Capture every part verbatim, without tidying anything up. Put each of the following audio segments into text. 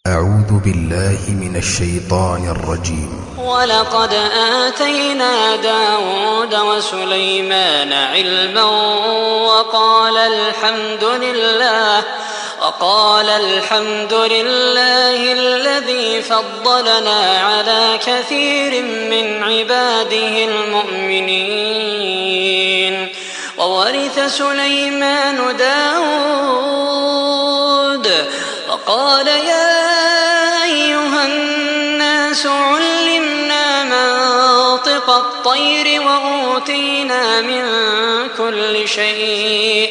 أعوذ بالله من الشيطان الرجيم. ولقد آتينا داود وسليمان علما وقال الحمد لله وقال الحمد لله الذي فضلنا على كثير من عباده المؤمنين. وورث سليمان داود وقال يا أيها الناس علمنا منطق الطير وأوتينا من كل شيء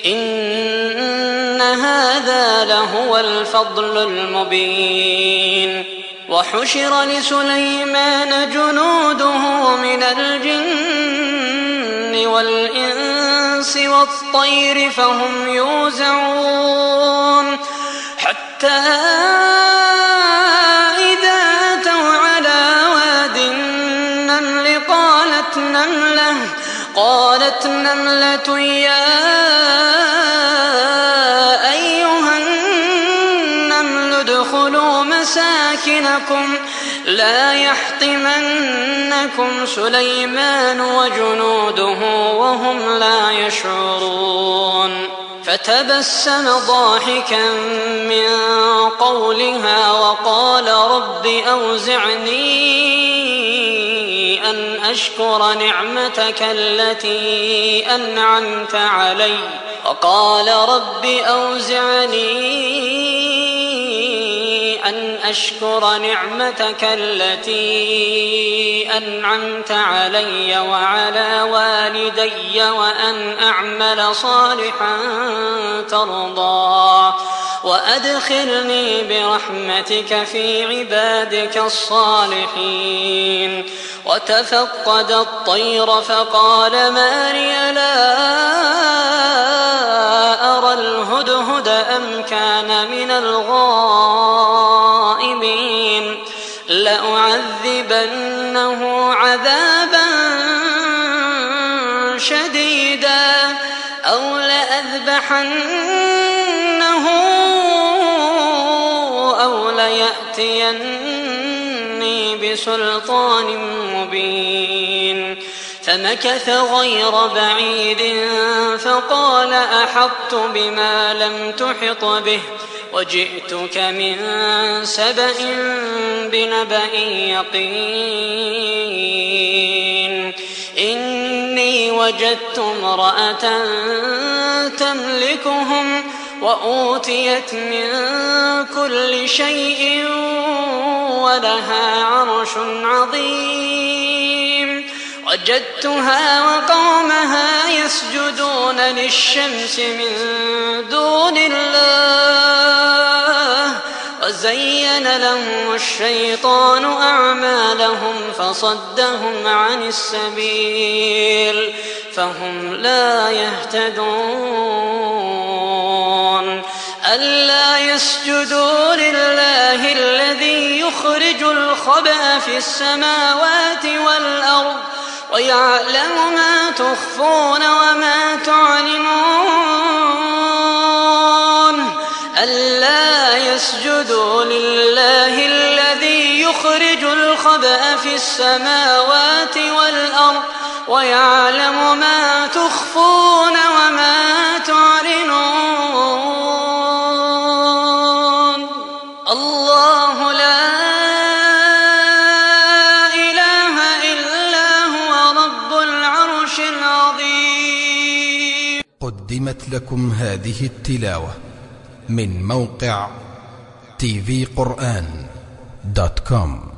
إن هذا لهو الفضل المبين. وحشر لسليمان جنوده من الجن والإنس والطير فهم يوزعون حتى إذا أتوا على واد النمل قالت نملة قالت نملة يا أيها النمل ادخلوا مساكنكم لا يحطمنكم سليمان وجنوده وهم لا يشعرون. فتبسم ضاحكا من قولها وقال رب أوزعني أن أشكر نعمتك التي أنعمت علي وقال رب أوزعني أن أشكر نعمتك التي أنعمت علي وعلى والدي وأن أعمل صالحا ترضاه وأدخلني برحمتك في عبادك الصالحين. وتفقد الطير فقال ما لي لا أرى الهدهد أم كان من الغائبين لأعذبنه عذابا شديدا أو لأذبحنه أو ليأتيني بسلطان مبين. فمكث غير بعيد فقال أحطت بما لم تحط به وجئتك من سبأ بنبأ يقين. إني وجدت امرأة تملكهم وأوتيت من كل شيء ولها عرش عظيم. وجدتها وقومها يسجدون للشمس من دون الله وزين لهم الشيطان أعمالهم فصدهم عن السبيل فهم لا يهتدون. ألا يسجدوا لله الذي يخرج الخبأ في السماوات والأرض ويعلم ما تخفون وما تعلنون. ألا يسجدوا لله الذي يخرج الخبأ في السماوات والأرض ويعلم ما تخفون وما تعلنون. الله لا إله إلا هو رب العرش العظيم. قدمت لكم هذه التلاوة من موقع تي في قرآن دوت كوم.